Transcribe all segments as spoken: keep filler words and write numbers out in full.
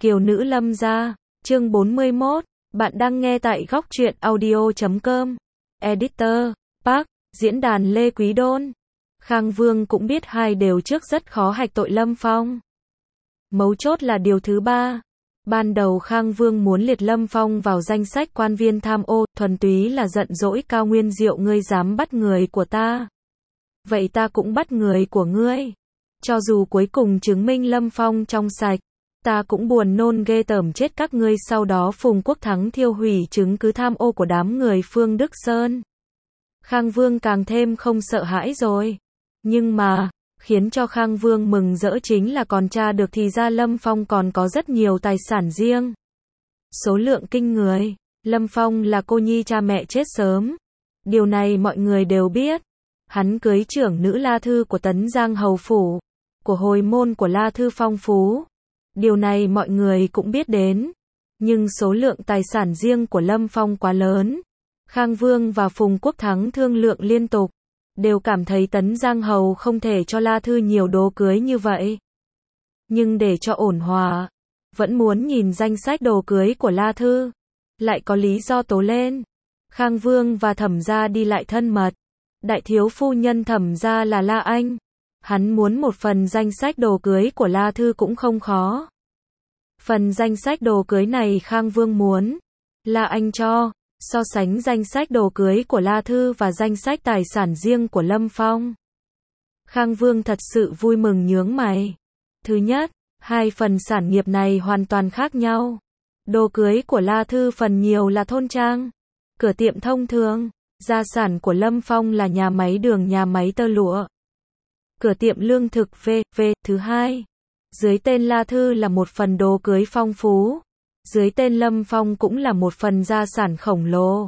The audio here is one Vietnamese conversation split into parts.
Kiều nữ Lâm gia, chương bốn mươi mốt, bạn đang nghe tại góc truyện audio chấm com. Editor, Park, diễn đàn Lê Quý Đôn. Khang Vương cũng biết hai điều trước rất khó hạch tội Lâm Phong. Mấu chốt là điều thứ ba. Ban đầu Khang Vương muốn liệt Lâm Phong vào danh sách quan viên tham ô, thuần túy là giận dỗi Cao Nguyên Diệu, ngươi dám bắt người của ta. Vậy ta cũng bắt người của ngươi. Cho dù cuối cùng chứng minh Lâm Phong trong sạch, ta cũng buồn nôn ghê tởm chết các ngươi. Sau đó Phùng Quốc Thắng thiêu hủy chứng cứ tham ô của đám người Phương Đức Sơn. Khang Vương càng thêm không sợ hãi rồi. Nhưng mà, khiến cho Khang Vương mừng rỡ chính là còn tra được thì ra Lâm Phong còn có rất nhiều tài sản riêng. Số lượng kinh người. Lâm Phong là cô nhi cha mẹ chết sớm. Điều này mọi người đều biết. Hắn cưới trưởng nữ La Thư của Tấn Giang Hầu Phủ, của hồi môn của La Thư phong phú. Điều này mọi người cũng biết đến. Nhưng số lượng tài sản riêng của Lâm Phong quá lớn. Khang Vương và Phùng Quốc Thắng thương lượng liên tục, đều cảm thấy Tấn Giang Hầu không thể cho La Thư nhiều đồ cưới như vậy. Nhưng để cho ổn hòa, vẫn muốn nhìn danh sách đồ cưới của La Thư. Lại có lý do tố lên. Khang Vương và Thẩm gia đi lại thân mật. Đại thiếu phu nhân Thẩm gia là La Anh. Hắn muốn một phần danh sách đồ cưới của La Thư cũng không khó. Phần danh sách đồ cưới này Khang Vương muốn La Anh cho. So sánh danh sách đồ cưới của La Thư và danh sách tài sản riêng của Lâm Phong, Khang Vương thật sự vui mừng nhướng mày. Thứ nhất, hai phần sản nghiệp này hoàn toàn khác nhau. Đồ cưới của La Thư phần nhiều là thôn trang, cửa tiệm thông thường. Gia sản của Lâm Phong là nhà máy đường, nhà máy tơ lụa, cửa tiệm lương thực vê vê. Thứ hai, dưới tên La Thư là một phần đồ cưới phong phú. Dưới tên Lâm Phong cũng là một phần gia sản khổng lồ.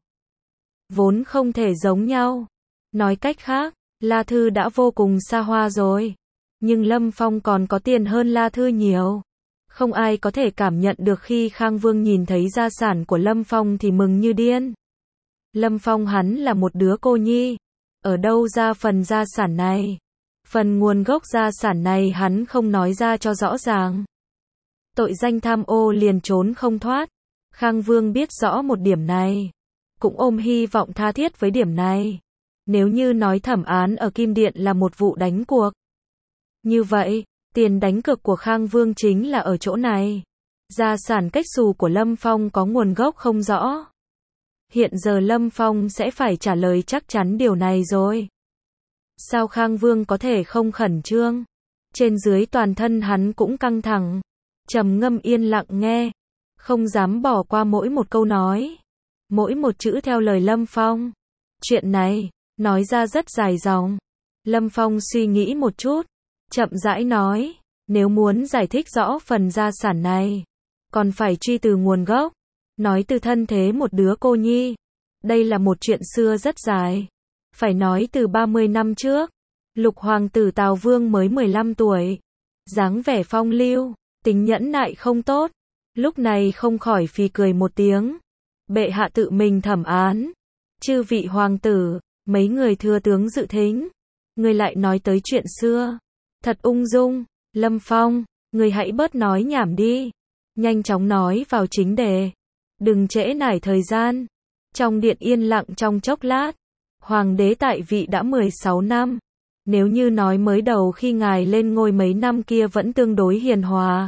Vốn không thể giống nhau. Nói cách khác, La Thư đã vô cùng xa hoa rồi. Nhưng Lâm Phong còn có tiền hơn La Thư nhiều. Không ai có thể cảm nhận được khi Khang Vương nhìn thấy gia sản của Lâm Phong thì mừng như điên. Lâm Phong hắn là một đứa cô nhi. Ở đâu ra phần gia sản này? Phần nguồn gốc gia sản này hắn không nói ra cho rõ ràng. Tội danh tham ô liền trốn không thoát. Khang Vương biết rõ một điểm này, cũng ôm hy vọng tha thiết với điểm này. Nếu như nói thẩm án ở Kim Điện là một vụ đánh cuộc, như vậy, tiền đánh cược của Khang Vương chính là ở chỗ này. Gia sản cách xù của Lâm Phong có nguồn gốc không rõ. Hiện giờ Lâm Phong sẽ phải trả lời chắc chắn điều này rồi. Sao Khang Vương có thể không khẩn trương? Trên dưới toàn thân hắn cũng căng thẳng. Trầm ngâm yên lặng nghe, không dám bỏ qua mỗi một câu nói, mỗi một chữ theo lời Lâm Phong. Chuyện này, nói ra rất dài dòng. Lâm Phong suy nghĩ một chút, chậm rãi nói, nếu muốn giải thích rõ phần gia sản này, còn phải truy từ nguồn gốc, nói từ thân thế một đứa cô nhi. Đây là một chuyện xưa rất dài. Phải nói từ ba mươi năm trước, Lục hoàng tử Tào Vương mới mười lăm tuổi, dáng vẻ phong lưu, tính nhẫn nại không tốt. Lúc này không khỏi phì cười một tiếng. Bệ hạ tự mình thẩm án. Chư vị hoàng tử, mấy người thừa tướng dự thính. Người lại nói tới chuyện xưa. Thật ung dung. Lâm Phong, người hãy bớt nói nhảm đi. Nhanh chóng nói vào chính đề. Đừng trễ nải thời gian. Trong điện yên lặng trong chốc lát. Hoàng đế tại vị đã mười sáu năm. Nếu như nói mới đầu khi ngài lên ngôi mấy năm kia vẫn tương đối hiền hòa.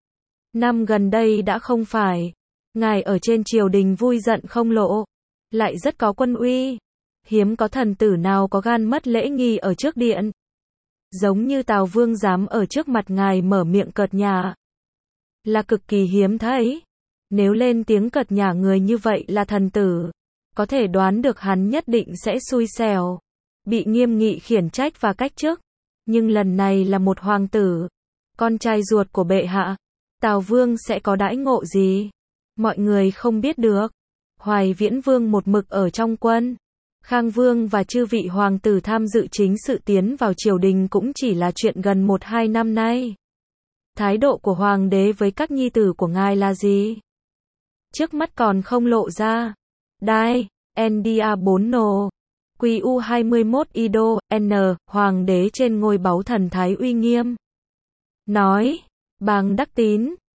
Năm gần đây đã không phải. Ngài ở trên triều đình vui giận không lộ. Lại rất có quân uy. Hiếm có thần tử nào có gan mất lễ nghi ở trước điện. Giống như Tào Vương dám ở trước mặt ngài mở miệng cợt nhả. Là cực kỳ hiếm thấy. Nếu lên tiếng cợt nhả người như vậy là thần tử, có thể đoán được hắn nhất định sẽ xui xẻo, bị nghiêm nghị khiển trách và cách chức. Nhưng lần này là một hoàng tử, con trai ruột của bệ hạ. Tào Vương sẽ có đãi ngộ gì? Mọi người không biết được. Hoài Viễn Vương một mực ở trong quân. Khang Vương và chư vị hoàng tử tham dự chính sự tiến vào triều đình cũng chỉ là chuyện gần một hai năm nay. Thái độ của hoàng đế với các nhi tử của ngài là gì? Trước mắt còn không lộ ra. Đai, en đê a bốn nô, quy u hai mươi mốt Ido, N, hoàng đế trên ngôi báu thần thái uy nghiêm. Nói, bàng Đắc Tín,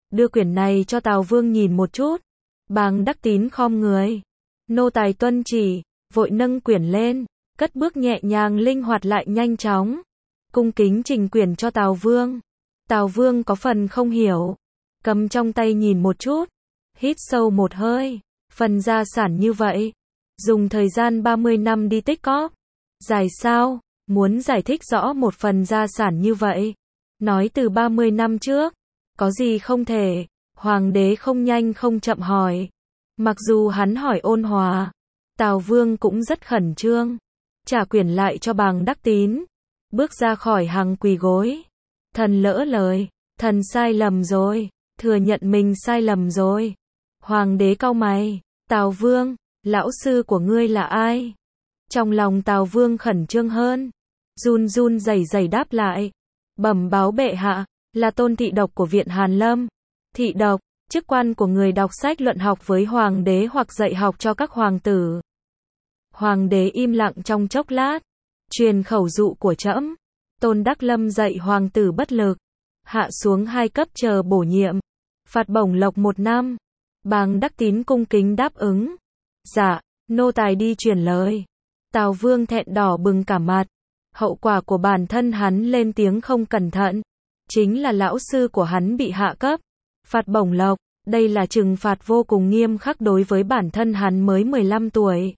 đưa quyển này cho Tào Vương nhìn một chút. Bàng Đắc Tín khom người. Nô tài tuân chỉ, vội nâng quyển lên, cất bước nhẹ nhàng linh hoạt lại nhanh chóng. Cung kính trình quyển cho Tào Vương. Tào Vương có phần không hiểu. Cầm trong tay nhìn một chút. Hít sâu một hơi. Phần gia sản như vậy. Dùng thời gian ba mươi năm đi tích cóp. Dài sao? Muốn giải thích rõ một phần gia sản như vậy. Nói từ ba mươi năm trước. Có gì không thể? Hoàng đế không nhanh không chậm hỏi. Mặc dù hắn hỏi ôn hòa. Tào Vương cũng rất khẩn trương. Trả quyển lại cho Bàng Đắc Tín. Bước ra khỏi hàng quỳ gối. Thần lỡ lời. Thần sai lầm rồi. Thừa nhận mình sai lầm rồi. Hoàng đế cau mày. Tào Vương, lão sư của ngươi là ai? Trong lòng Tào Vương khẩn trương hơn. Run run rẩy rẩy đáp lại. Bẩm báo bệ hạ, là Tôn Thị Độc của Viện Hàn Lâm. Thị Độc, chức quan của người đọc sách luận học với hoàng đế hoặc dạy học cho các hoàng tử. Hoàng đế im lặng trong chốc lát. Truyền khẩu dụ của trẫm. Tôn Đắc Lâm dạy hoàng tử bất lực. Hạ xuống hai cấp chờ bổ nhiệm. Phạt bổng lộc một năm. Bàng Đắc Tín cung kính đáp ứng. Dạ, nô tài đi truyền lời. Tào Vương thẹn đỏ bừng cả mặt. Hậu quả của bản thân hắn lên tiếng không cẩn thận. Chính là lão sư của hắn bị hạ cấp. Phạt bổng lộc, đây là trừng phạt vô cùng nghiêm khắc đối với bản thân hắn mới mười lăm tuổi.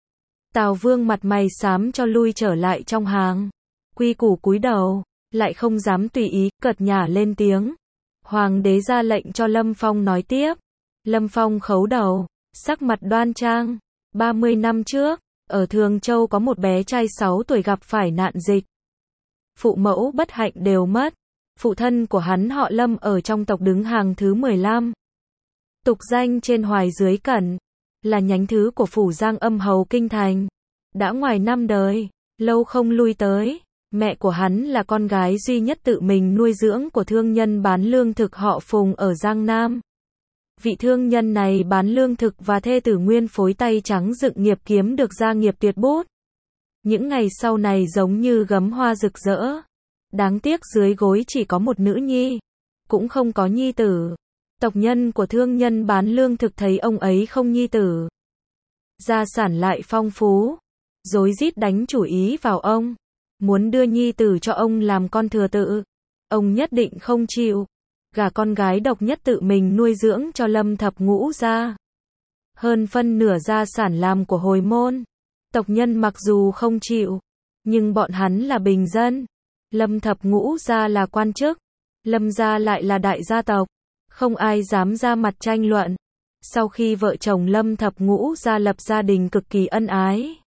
Tào Vương mặt mày xám cho lui trở lại trong hàng. Quy củ cúi đầu, lại không dám tùy ý, cợt nhả lên tiếng. Hoàng đế ra lệnh cho Lâm Phong nói tiếp. Lâm Phong khấu đầu, sắc mặt đoan trang. ba mươi năm trước, ở Thường Châu có một bé trai sáu tuổi gặp phải nạn dịch. Phụ mẫu bất hạnh đều mất. Phụ thân của hắn họ Lâm ở trong tộc đứng hàng thứ mười lăm. Tục danh trên Hoài dưới Cẩn. Là nhánh thứ của phủ Giang Âm Hầu Kinh Thành. Đã ngoài năm đời, lâu không lui tới. Mẹ của hắn là con gái duy nhất tự mình nuôi dưỡng của thương nhân bán lương thực họ Phùng ở Giang Nam. Vị thương nhân này bán lương thực và thê tử Nguyên phối tay trắng dựng nghiệp kiếm được gia nghiệp tuyệt bút. Những ngày sau này giống như gấm hoa rực rỡ. Đáng tiếc dưới gối chỉ có một nữ nhi. Cũng không có nhi tử. Tộc nhân của thương nhân bán lương thực thấy ông ấy không nhi tử. Gia sản lại phong phú. Rối rít đánh chủ ý vào ông. Muốn đưa nhi tử cho ông làm con thừa tự. Ông nhất định không chịu. Gả con gái độc nhất tự mình nuôi dưỡng cho Lâm Thập Ngũ gia. Hơn phân nửa gia sản làm của hồi môn. Tộc nhân mặc dù không chịu. Nhưng bọn hắn là bình dân. Lâm Thập Ngũ gia là quan chức. Lâm gia lại là đại gia tộc. Không ai dám ra mặt tranh luận. Sau khi vợ chồng Lâm Thập Ngũ gia lập gia đình cực kỳ ân ái.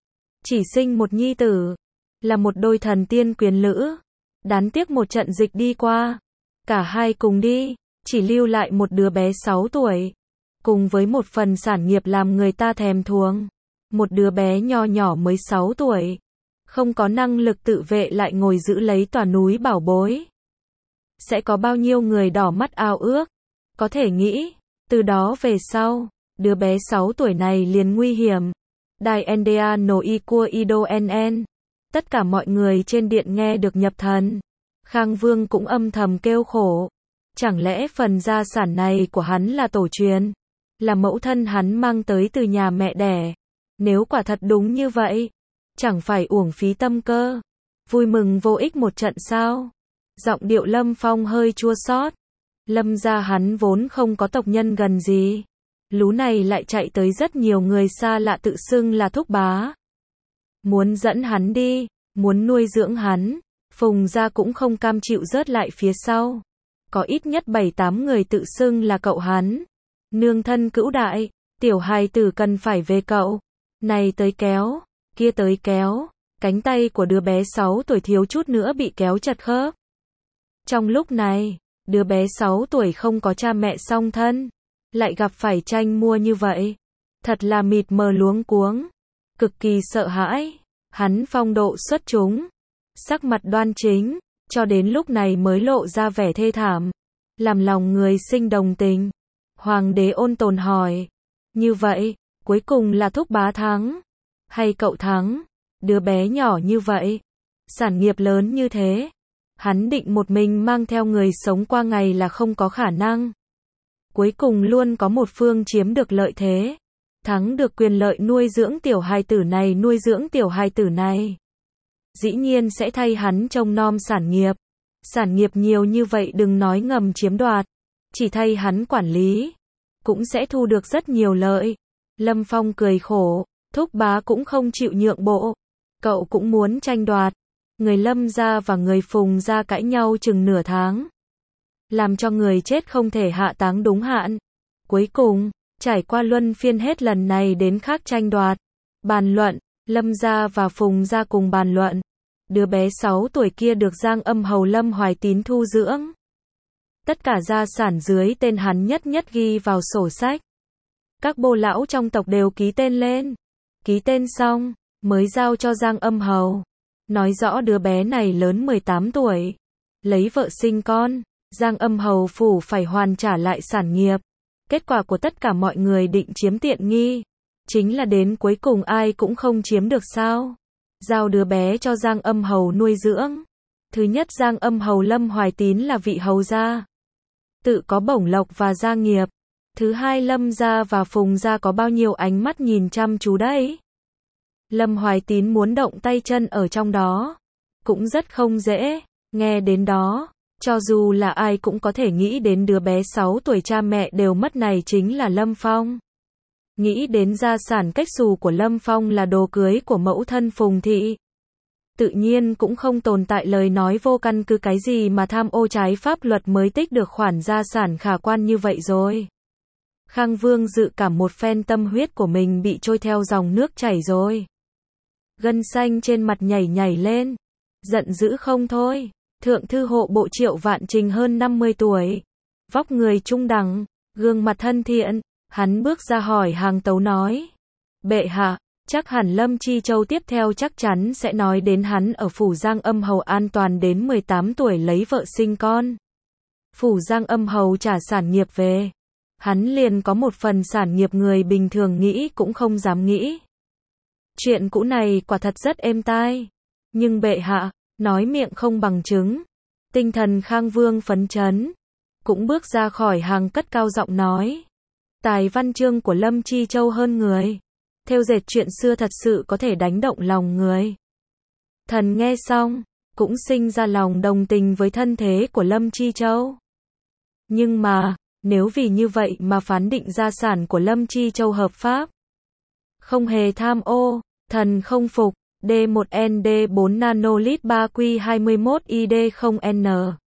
Chỉ sinh một nhi tử. Là một đôi thần tiên quyến lữ. Đáng tiếc một trận dịch đi qua. Cả hai cùng đi. Chỉ lưu lại một đứa bé sáu tuổi. Cùng với một phần sản nghiệp làm người ta thèm thuồng. Một đứa bé nho nhỏ mới sáu tuổi. Không có năng lực tự vệ lại ngồi giữ lấy tòa núi bảo bối. Sẽ có bao nhiêu người đỏ mắt ao ước. Có thể nghĩ. Từ đó về sau. Đứa bé sáu tuổi này liền nguy hiểm. Đài en đê a no i cua ido nn. Tất cả mọi người trên điện nghe được nhập thần. Khang Vương cũng âm thầm kêu khổ. Chẳng lẽ phần gia sản này của hắn là tổ truyền? Là mẫu thân hắn mang tới từ nhà mẹ đẻ? Nếu quả thật đúng như vậy, chẳng phải uổng phí tâm cơ. Vui mừng vô ích một trận sao? Giọng điệu Lâm Phong hơi chua xót. Lâm gia hắn vốn không có tộc nhân gần gì. Lú này lại chạy tới rất nhiều người xa lạ tự xưng là thúc bá. Muốn dẫn hắn đi, muốn nuôi dưỡng hắn. Phùng gia cũng không cam chịu rớt lại phía sau. Có ít nhất bảy tám người tự xưng là cậu hắn. Nương thân cữu đại, tiểu hài tử cần phải về cậu. Này tới kéo, kia tới kéo. Cánh tay của đứa bé sáu tuổi thiếu chút nữa bị kéo chật khớp. Trong lúc này, đứa bé sáu tuổi không có cha mẹ song thân. Lại gặp phải tranh mua như vậy. Thật là mịt mờ luống cuống. Cực kỳ sợ hãi. Hắn phong độ xuất chúng. Sắc mặt đoan chính. Cho đến lúc này mới lộ ra vẻ thê thảm. Làm lòng người sinh đồng tình. Hoàng đế ôn tồn hỏi. Như vậy, cuối cùng là thúc bá thắng. Hay cậu thắng? Đứa bé nhỏ như vậy. Sản nghiệp lớn như thế. Hắn định một mình mang theo người sống qua ngày là không có khả năng. cuối cùng luôn có một phương chiếm được lợi thế, thắng được quyền lợi nuôi dưỡng tiểu hài tử này nuôi dưỡng tiểu hài tử này. Dĩ nhiên sẽ thay hắn trông nom sản nghiệp. Sản nghiệp nhiều như vậy đừng nói ngầm chiếm đoạt, chỉ thay hắn quản lý, cũng sẽ thu được rất nhiều lợi. Lâm Phong cười khổ, thúc bá cũng không chịu nhượng bộ, cậu cũng muốn tranh đoạt. Người Lâm gia và người Phùng gia cãi nhau chừng nửa tháng, làm cho người chết không thể hạ táng đúng hạn. Cuối cùng, trải qua luân phiên hết lần này đến khác tranh đoạt, bàn luận, Lâm gia và Phùng gia cùng bàn luận. Đứa bé sáu tuổi kia được Giang Âm Hầu Lâm Hoài Tín thu dưỡng. Tất cả gia sản dưới tên hắn nhất nhất ghi vào sổ sách. Các bô lão trong tộc đều ký tên lên. Ký tên xong, mới giao cho Giang Âm Hầu. Nói rõ đứa bé này lớn mười tám tuổi. Lấy vợ sinh con, Giang Âm Hầu phủ phải hoàn trả lại sản nghiệp. Kết quả của tất cả mọi người định chiếm tiện nghi, chính là đến cuối cùng ai cũng không chiếm được sao. Giao đứa bé cho Giang Âm Hầu nuôi dưỡng. Thứ nhất, Giang Âm Hầu Lâm Hoài Tín là vị hầu gia, tự có bổng lộc và gia nghiệp. Thứ hai, Lâm gia và Phùng gia có bao nhiêu ánh mắt nhìn chăm chú đấy. Lâm Hoài Tín muốn động tay chân ở trong đó, cũng rất không dễ. Nghe đến đó, cho dù là ai cũng có thể nghĩ đến đứa bé sáu tuổi cha mẹ đều mất này chính là Lâm Phong. Nghĩ đến gia sản cách xù của Lâm Phong là đồ cưới của mẫu thân Phùng thị. Tự nhiên cũng không tồn tại lời nói vô căn cứ cái gì mà tham ô trái pháp luật mới tích được khoản gia sản khả quan như vậy rồi. Khang Vương dự cảm một phen tâm huyết của mình bị trôi theo dòng nước chảy rồi. Gân xanh trên mặt nhảy nhảy lên. Giận dữ không thôi. Thượng thư hộ bộ Triệu Vạn Trình hơn năm mươi tuổi. Vóc người trung đẳng, gương mặt thân thiện. Hắn bước ra hỏi hàng tấu nói. Bệ hạ, chắc hẳn Lâm Chi Châu tiếp theo chắc chắn sẽ nói đến hắn ở phủ Giang Âm Hầu an toàn đến mười tám tuổi lấy vợ sinh con. Phủ Giang Âm Hầu trả sản nghiệp về. Hắn liền có một phần sản nghiệp người bình thường nghĩ cũng không dám nghĩ. Chuyện cũ này quả thật rất êm tai. Nhưng bệ hạ, nói miệng không bằng chứng. Tinh thần Khang Vương phấn chấn. Cũng bước ra khỏi hàng cất cao giọng nói. Tài văn chương của Lâm Chi Châu hơn người. Thêu dệt chuyện xưa thật sự có thể đánh động lòng người. Thần nghe xong, cũng sinh ra lòng đồng tình với thân thế của Lâm Chi Châu. Nhưng mà, nếu vì như vậy mà phán định gia sản của Lâm Chi Châu hợp pháp, không hề tham ô, thần không phục. D một N D bốn nanolit ba Q hai mươi mốt I D không N.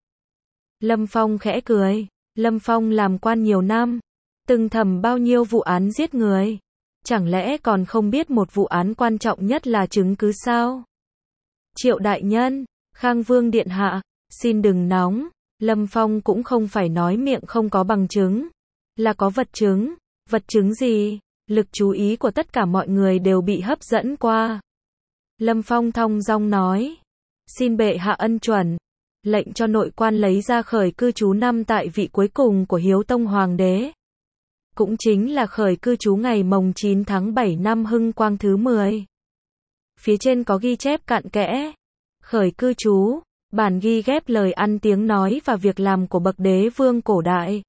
Lâm Phong khẽ cười. Lâm Phong làm quan nhiều năm, từng thẩm bao nhiêu vụ án giết người. Chẳng lẽ còn không biết một vụ án quan trọng nhất là chứng cứ sao? Triệu đại nhân, Khang Vương điện hạ, xin đừng nóng. Lâm Phong cũng không phải nói miệng không có bằng chứng, là có vật chứng. Vật chứng gì? Lực chú ý của tất cả mọi người đều bị hấp dẫn qua. Lâm Phong thong dong nói. Xin bệ hạ ân chuẩn. Lệnh cho nội quan lấy ra khởi cư trú năm tại vị cuối cùng của Hiếu Tông Hoàng đế. Cũng chính là khởi cư trú ngày mồng chín tháng bảy năm Hưng Quang thứ mười. Phía trên có ghi chép cặn kẽ. Khởi cư trú, bản ghi ghép lời ăn tiếng nói và việc làm của bậc đế vương cổ đại.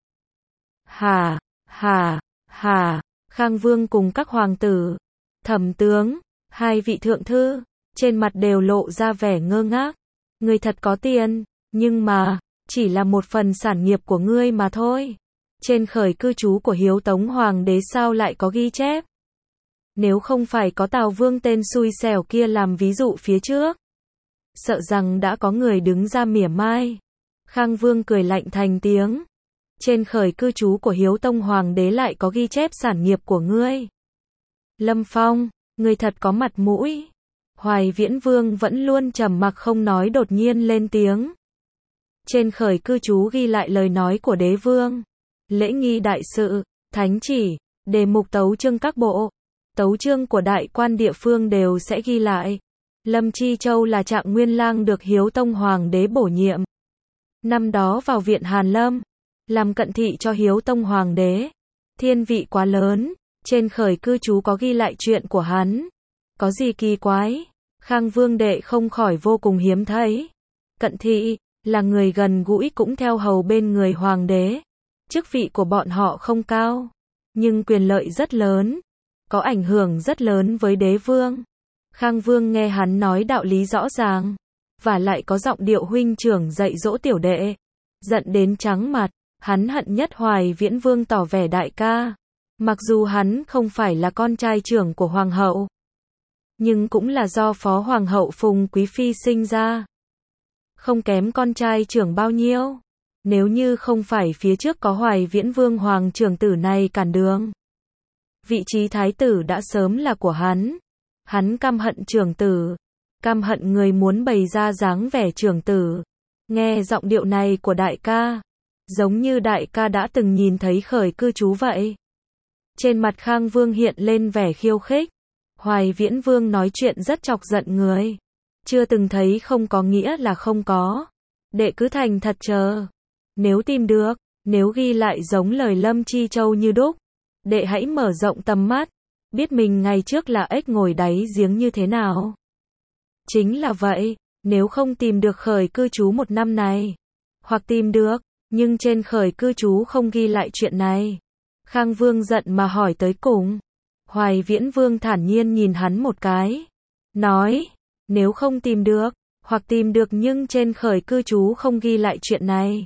Hà, hà, hà, Khang Vương cùng các hoàng tử, thẩm tướng, hai vị thượng thư, trên mặt đều lộ ra vẻ ngơ ngác. Ngươi thật có tiền, nhưng mà, chỉ là một phần sản nghiệp của ngươi mà thôi. Trên khởi cư trú của Hiếu Tống Hoàng đế sao lại có ghi chép? Nếu không phải có Tào Vương tên xui xẻo kia làm ví dụ phía trước, sợ rằng đã có người đứng ra mỉa mai. Khang Vương cười lạnh thành tiếng. Trên khởi cư trú của Hiếu Tông Hoàng đế lại có ghi chép sản nghiệp của ngươi. Lâm Phong, ngươi thật có mặt mũi. Hoài Viễn Vương vẫn luôn trầm mặc không nói đột nhiên lên tiếng. Trên khởi cư trú ghi lại lời nói của đế vương. Lễ nghi đại sự, thánh chỉ, đề mục tấu chương các bộ, tấu chương của đại quan địa phương đều sẽ ghi lại. Lâm Chi Châu là Trạng Nguyên Lang được Hiếu Tông Hoàng đế bổ nhiệm. Năm đó vào viện Hàn Lâm, làm cận thị cho Hiếu Tông Hoàng đế. Thiên vị quá lớn, trên khởi cư trú có ghi lại chuyện của hắn. Có gì kỳ quái? Khang Vương đệ không khỏi vô cùng hiếm thấy. Cận thị, là người gần gũi cũng theo hầu bên người hoàng đế. Chức vị của bọn họ không cao, nhưng quyền lợi rất lớn, có ảnh hưởng rất lớn với đế vương. Khang Vương nghe hắn nói đạo lý rõ ràng, và lại có giọng điệu huynh trưởng dạy dỗ tiểu đệ, giận đến trắng mặt. Hắn hận nhất Hoài Viễn Vương tỏ vẻ đại ca, mặc dù hắn không phải là con trai trưởng của hoàng hậu, nhưng cũng là do phó hoàng hậu Phùng Quý Phi sinh ra, không kém con trai trưởng bao nhiêu. Nếu như không phải phía trước có Hoài Viễn Vương hoàng trưởng tử này cản đường, vị trí thái tử đã sớm là của hắn. Hắn căm hận trưởng tử, căm hận người muốn bày ra dáng vẻ trưởng tử. Nghe giọng điệu này của đại ca, giống như đại ca đã từng nhìn thấy khởi cư chú vậy. Trên mặt Khang Vương hiện lên vẻ khiêu khích. Hoài Viễn Vương nói chuyện rất chọc giận người. Chưa từng thấy không có nghĩa là không có. Đệ cứ thành thật chờ. Nếu tìm được, nếu ghi lại giống lời Lâm Chi Châu như đúc, đệ hãy mở rộng tầm mắt, biết mình ngày trước là ếch ngồi đáy giếng như thế nào. Chính là vậy, nếu không tìm được khởi cư chú một năm này, hoặc tìm được, nhưng trên khởi cư chú không ghi lại chuyện này. Khang Vương giận mà hỏi tới cùng. Hoài Viễn Vương thản nhiên nhìn hắn một cái, nói, nếu không tìm được, hoặc tìm được nhưng trên khởi cư chú không ghi lại chuyện này,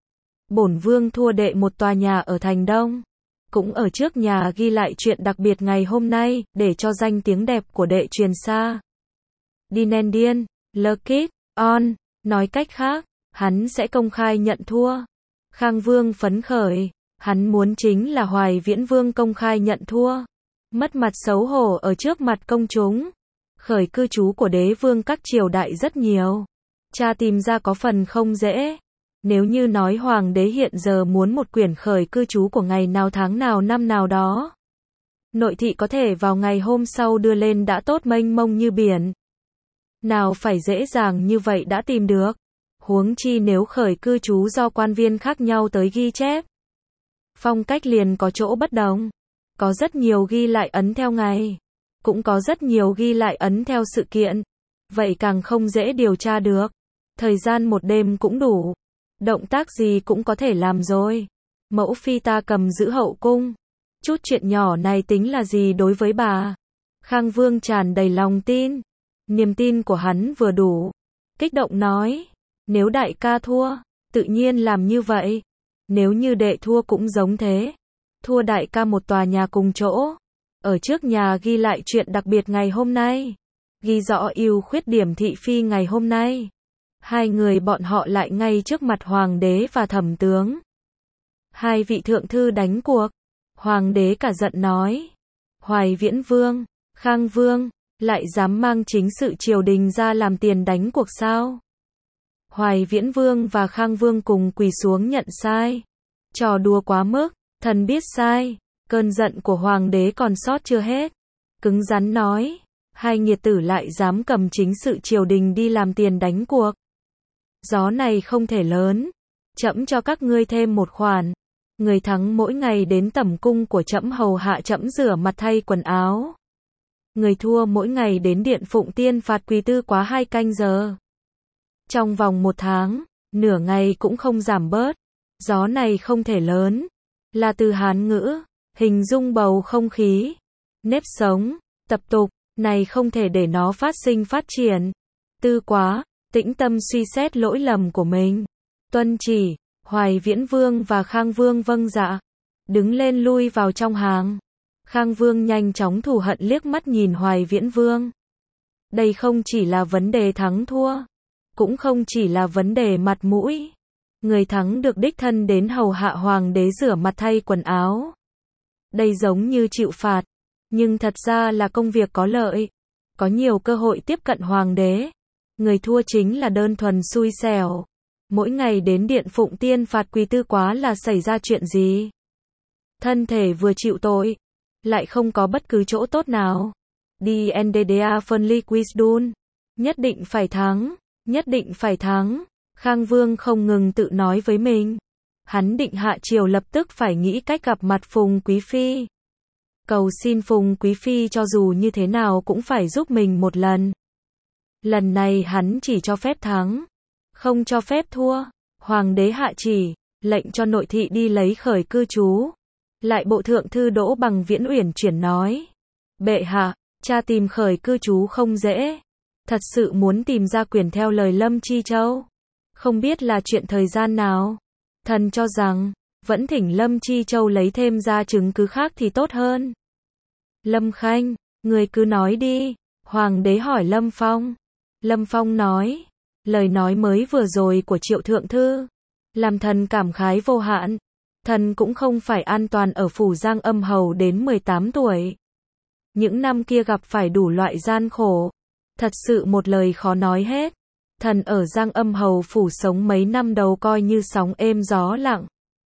bổn vương thua đệ một tòa nhà ở thành Đông, cũng ở trước nhà ghi lại chuyện đặc biệt ngày hôm nay, để cho danh tiếng đẹp của đệ truyền xa. Dinendian, Lekit, On, nói cách khác, hắn sẽ công khai nhận thua. Khang Vương phấn khởi, hắn muốn chính là Hoài Viễn Vương công khai nhận thua, mất mặt xấu hổ ở trước mặt công chúng. Khởi cư chú của đế vương các triều đại rất nhiều, cha tìm ra có phần không dễ. Nếu như nói hoàng đế hiện giờ muốn một quyển khởi cư chú của ngày nào tháng nào năm nào đó, nội thị có thể vào ngày hôm sau đưa lên đã tốt mênh mông như biển. Nào phải dễ dàng như vậy đã tìm được, huống chi nếu khởi cư chú do quan viên khác nhau tới ghi chép. Phong cách liền có chỗ bất đồng, có rất nhiều ghi lại ấn theo ngày, cũng có rất nhiều ghi lại ấn theo sự kiện, vậy càng không dễ điều tra được. Thời gian một đêm cũng đủ, động tác gì cũng có thể làm rồi. Mẫu phi ta cầm giữ hậu cung, chút chuyện nhỏ này tính là gì đối với bà? Khang Vương tràn đầy lòng tin, niềm tin của hắn vừa đủ, kích động nói, nếu đại ca thua, tự nhiên làm như vậy, nếu như đệ thua cũng giống thế, thua đại ca một tòa nhà cùng chỗ, ở trước nhà ghi lại chuyện đặc biệt ngày hôm nay, ghi rõ ưu khuyết điểm thị phi ngày hôm nay. Hai người bọn họ lại ngay trước mặt hoàng đế và thẩm tướng. Hai vị thượng thư đánh cuộc. Hoàng đế cả giận nói, Hoài Viễn Vương, Khang Vương, lại dám mang chính sự triều đình ra làm tiền đánh cuộc sao? Hoài Viễn Vương và Khang Vương cùng quỳ xuống nhận sai. Trò đùa quá mức, thần biết sai. Cơn giận của hoàng đế còn sót chưa hết. Cứng rắn nói, hai nghiệt tử lại dám cầm chính sự triều đình đi làm tiền đánh cuộc. Gió này không thể lớn, trẫm cho các ngươi thêm một khoản. Người thắng mỗi ngày đến tẩm cung của trẫm hầu hạ trẫm rửa mặt thay quần áo. Người thua mỗi ngày đến điện Phụng Tiên phạt quỳ tư quá hai canh giờ. Trong vòng một tháng, nửa ngày cũng không giảm bớt. Gió này không thể lớn, là từ Hán ngữ, hình dung bầu không khí, nếp sống, tập tục, này không thể để nó phát sinh phát triển. Tư quá, tĩnh tâm suy xét lỗi lầm của mình. Tuân chỉ, Hoài Viễn Vương và Khang Vương vâng dạ, đứng lên lui vào trong hàng. Khang Vương nhanh chóng thù hận liếc mắt nhìn Hoài Viễn Vương. Đây không chỉ là vấn đề thắng thua, cũng không chỉ là vấn đề mặt mũi. Người thắng được đích thân đến hầu hạ hoàng đế rửa mặt thay quần áo. Đây giống như chịu phạt, nhưng thật ra là công việc có lợi, có nhiều cơ hội tiếp cận hoàng đế. Người thua chính là đơn thuần xui xẻo. Mỗi ngày đến điện Phụng Tiên phạt quỳ tư quá là xảy ra chuyện gì? Thân thể vừa chịu tội, lại không có bất cứ chỗ tốt nào. Đi en đê đê a Phân Liquisdun, nhất định phải thắng, nhất định phải thắng. Khang Vương không ngừng tự nói với mình. Hắn định hạ triều lập tức phải nghĩ cách gặp mặt Phùng Quý Phi. Cầu xin Phùng Quý Phi cho dù như thế nào cũng phải giúp mình một lần. Lần này hắn chỉ cho phép thắng, không cho phép thua. Hoàng đế hạ chỉ, lệnh cho nội thị đi lấy khởi cư trú. Lại bộ thượng thư Đỗ Bằng Viễn uyển chuyển nói. Bệ hạ, cha tìm khởi cư trú không dễ. Thật sự muốn tìm ra quyền theo lời Lâm Chi Châu. Không biết là chuyện thời gian nào. Thần cho rằng, vẫn thỉnh Lâm Chi Châu lấy thêm ra chứng cứ khác thì tốt hơn. Lâm Khanh, người cứ nói đi. Hoàng đế hỏi Lâm Phong. Lâm Phong nói. Lời nói mới vừa rồi của Triệu Thượng Thư. Làm thần cảm khái vô hạn. Thần cũng không phải an toàn ở phủ Giang Âm Hầu đến mười tám tuổi. Những năm kia gặp phải đủ loại gian khổ. Thật sự một lời khó nói hết. Thần ở Giang Âm Hầu phủ sống mấy năm đầu coi như sóng êm gió lặng.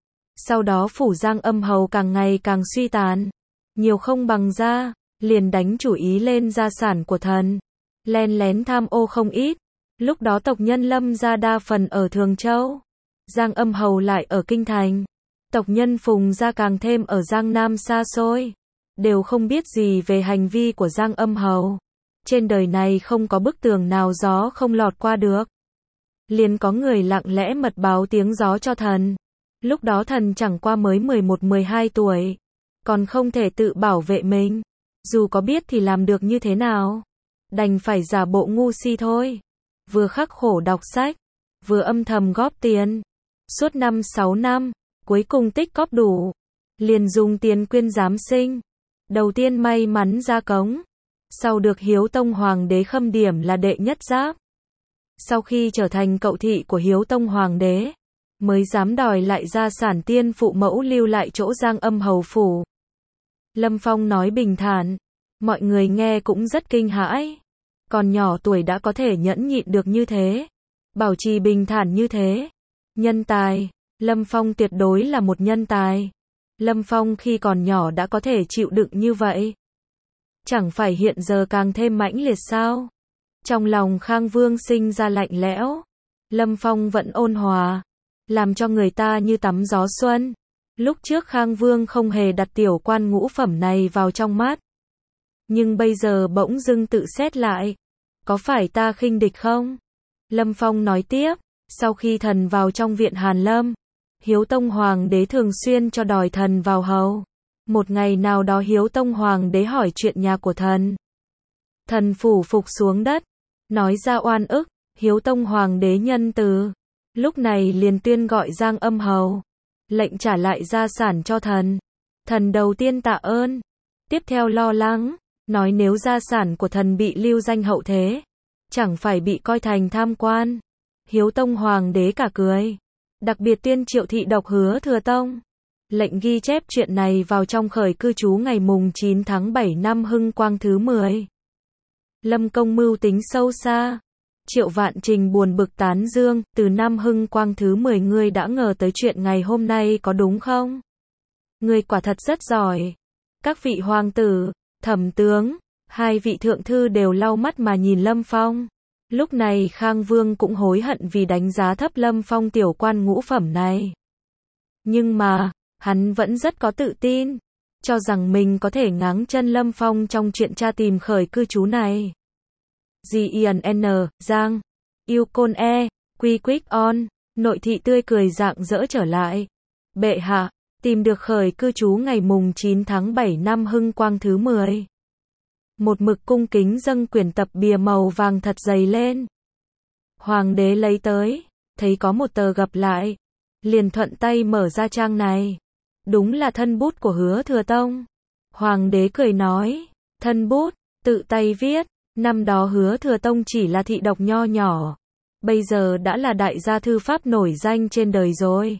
Sau đó phủ Giang Âm Hầu càng ngày càng suy tàn. Nhiều không bằng ra, liền đánh chủ ý lên gia sản của thần. Len lén tham ô không ít. Lúc đó tộc nhân Lâm gia đa phần ở Thường Châu. Giang Âm Hầu lại ở Kinh Thành. Tộc nhân Phùng gia càng thêm ở Giang Nam xa xôi. Đều không biết gì về hành vi của Giang Âm Hầu. Trên đời này không có bức tường nào gió không lọt qua được. Liền có người lặng lẽ mật báo tiếng gió cho thần. Lúc đó thần chẳng qua mới mười một mười hai tuổi. Còn không thể tự bảo vệ mình. Dù có biết thì làm được như thế nào. Đành phải giả bộ ngu si thôi. Vừa khắc khổ đọc sách. Vừa âm thầm góp tiền. Suốt năm sáu năm. Cuối cùng tích góp đủ. Liền dùng tiền quyên giám sinh. Đầu tiên may mắn ra cống. Sau được Hiếu Tông Hoàng đế khâm điểm là đệ nhất giáp. Sau khi trở thành cậu thị của Hiếu Tông Hoàng đế. Mới dám đòi lại gia sản tiên phụ mẫu lưu lại chỗ Giang Âm Hầu phủ. Lâm Phong nói bình thản. Mọi người nghe cũng rất kinh hãi. Còn nhỏ tuổi đã có thể nhẫn nhịn được như thế. Bảo trì bình thản như thế. Nhân tài. Lâm Phong tuyệt đối là một nhân tài. Lâm Phong khi còn nhỏ đã có thể chịu đựng như vậy. Chẳng phải hiện giờ càng thêm mãnh liệt sao? Trong lòng Khang Vương sinh ra lạnh lẽo. Lâm Phong vẫn ôn hòa. Làm cho người ta như tắm gió xuân. Lúc trước Khang Vương không hề đặt tiểu quan ngũ phẩm này vào trong mắt. Nhưng bây giờ bỗng dưng tự xét lại. Có phải ta khinh địch không? Lâm Phong nói tiếp. Sau khi thần vào trong viện Hàn Lâm. Hiếu Tông Hoàng đế thường xuyên cho đòi thần vào hầu. Một ngày nào đó Hiếu Tông Hoàng đế hỏi chuyện nhà của thần. Thần phủ phục xuống đất. Nói ra oan ức. Hiếu Tông Hoàng đế nhân từ. Lúc này liền tuyên gọi Giang Âm Hầu. Lệnh trả lại gia sản cho thần. Thần đầu tiên tạ ơn. Tiếp theo lo lắng. Nói nếu gia sản của thần bị lưu danh hậu thế. Chẳng phải bị coi thành tham quan. Hiếu Tông Hoàng đế cả cười. Đặc biệt tuyên triệu thị độc Hứa Thừa Tông. Lệnh ghi chép chuyện này vào trong khởi cư trú ngày mùng chín tháng bảy năm Hưng Quang thứ mười. Lâm Công mưu tính sâu xa. Triệu Vạn Trình buồn bực tán dương, từ năm Hưng Quang thứ mười ngươi đã ngờ tới chuyện ngày hôm nay có đúng không? Ngươi quả thật rất giỏi. Các vị hoàng tử, thẩm tướng, hai vị thượng thư đều lau mắt mà nhìn Lâm Phong. Lúc này Khang Vương cũng hối hận vì đánh giá thấp Lâm Phong tiểu quan ngũ phẩm này. Nhưng mà, hắn vẫn rất có tự tin, cho rằng mình có thể ngáng chân Lâm Phong trong chuyện tra tìm khởi cư trú này. G I N N, Giang, yêu côn e, quy quick on, nội thị tươi cười rạng rỡ trở lại. Bệ hạ, tìm được khởi cư trú ngày mùng chín tháng bảy năm Hưng Quang thứ mười. Một mực cung kính dâng quyển tập bìa màu vàng thật dày lên. Hoàng đế lấy tới, thấy có một tờ gập lại. Liền thuận tay mở ra trang này. Đúng là thân bút của Hứa Thừa Tông. Hoàng đế cười nói, thân bút, tự tay viết. Năm đó Hứa Thừa Tông chỉ là thị độc nho nhỏ. Bây giờ đã là đại gia thư pháp nổi danh trên đời rồi.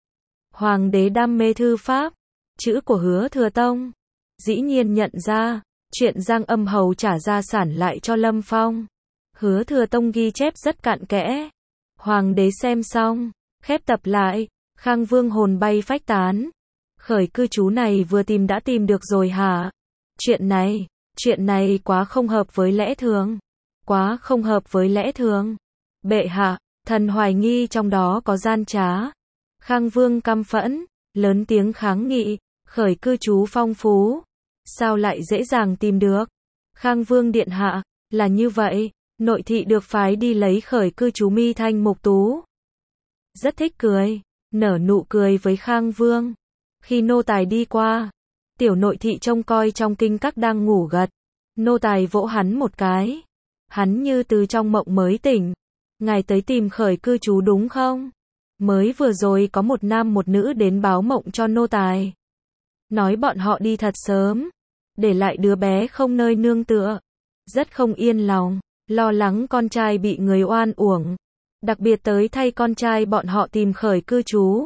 Hoàng đế đam mê thư pháp. Chữ của Hứa Thừa Tông. Dĩ nhiên nhận ra. Chuyện Giang Âm Hầu trả gia sản lại cho Lâm Phong. Hứa Thừa Tông ghi chép rất cặn kẽ. Hoàng đế xem xong. Khép tập lại. Khang Vương hồn bay phách tán. Khởi cư trú này vừa tìm đã tìm được rồi hả? Chuyện này. Chuyện này quá không hợp với lẽ thường. Quá không hợp với lẽ thường. Bệ hạ, thần hoài nghi trong đó có gian trá. Khang Vương căm phẫn, lớn tiếng kháng nghị. Khởi cư trú phong phú. Sao lại dễ dàng tìm được? Khang Vương điện hạ, là như vậy. Nội thị được phái đi lấy khởi cư trú Mi Thanh Mục Tú. Rất thích cười. nở nụ cười với Khang Vương. Khi nô tài đi qua, tiểu nội thị trông coi trong kinh các đang ngủ gật. Nô tài vỗ hắn một cái. Hắn như từ trong mộng mới tỉnh. Ngài tới tìm khởi cư trú đúng không? Mới vừa rồi có một nam một nữ đến báo mộng cho nô tài. Nói bọn họ đi thật sớm. Để lại đứa bé không nơi nương tựa. Rất không yên lòng. Lo lắng con trai bị người oan uổng. Đặc biệt tới thay con trai bọn họ tìm khởi cư trú.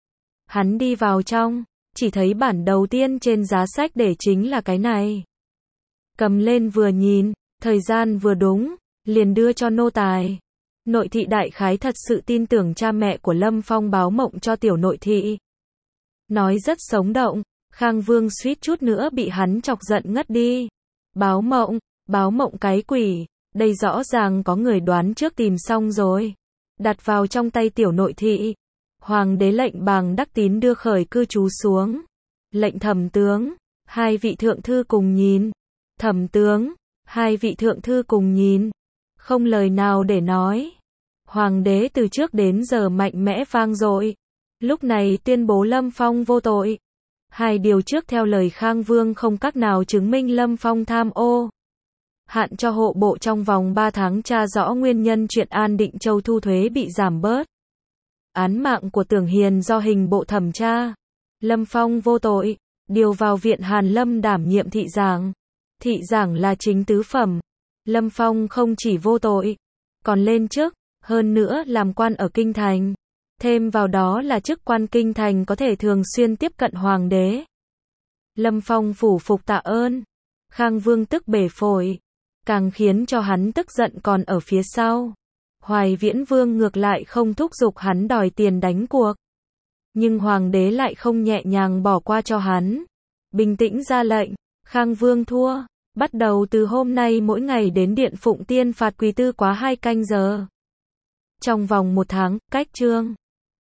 Hắn đi vào trong. Chỉ thấy bản đầu tiên trên giá sách để chính là cái này. Cầm lên vừa nhìn. Thời gian vừa đúng. Liền đưa cho nô tài. Nội thị đại khái thật sự tin tưởng cha mẹ của Lâm Phong báo mộng cho tiểu nội thị. Nói rất sống động. Khang Vương suýt chút nữa bị hắn chọc giận ngất đi. Báo mộng, báo mộng cái quỷ. Đây rõ ràng có người đoán trước tìm xong rồi. Đặt vào trong tay tiểu nội thị. Hoàng đế lệnh Bàng Đắc Tín đưa khởi cư trú xuống. Lệnh thẩm tướng, hai vị thượng thư cùng nhìn. Thẩm tướng, hai vị thượng thư cùng nhìn. Không lời nào để nói. Hoàng đế từ trước đến giờ mạnh mẽ vang dội. Lúc này tuyên bố Lâm Phong vô tội. Hai điều trước theo lời Khang Vương không các nào chứng minh Lâm Phong tham ô. Hạn cho hộ bộ trong vòng ba tháng tra rõ nguyên nhân chuyện An Định Châu thu thuế bị giảm bớt. Án mạng của Tưởng Hiền do hình bộ thẩm tra. Lâm Phong vô tội. Điều vào viện Hàn Lâm đảm nhiệm thị giảng. Thị giảng là chính tứ phẩm. Lâm Phong không chỉ vô tội, còn lên chức, hơn nữa làm quan ở kinh thành. Thêm vào đó là chức quan kinh thành có thể thường xuyên tiếp cận hoàng đế. Lâm Phong phủ phục tạ ơn. Khang Vương tức bể phổi. Càng khiến cho hắn tức giận còn ở phía sau. Hoài Viễn Vương ngược lại không thúc giục hắn đòi tiền đánh cuộc. Nhưng hoàng đế lại không nhẹ nhàng bỏ qua cho hắn. Bình tĩnh ra lệnh, Khang Vương thua. Bắt đầu từ hôm nay mỗi ngày đến Điện Phụng Tiên phạt Quỳ Tư quá hai canh giờ. Trong vòng một tháng, cách chương.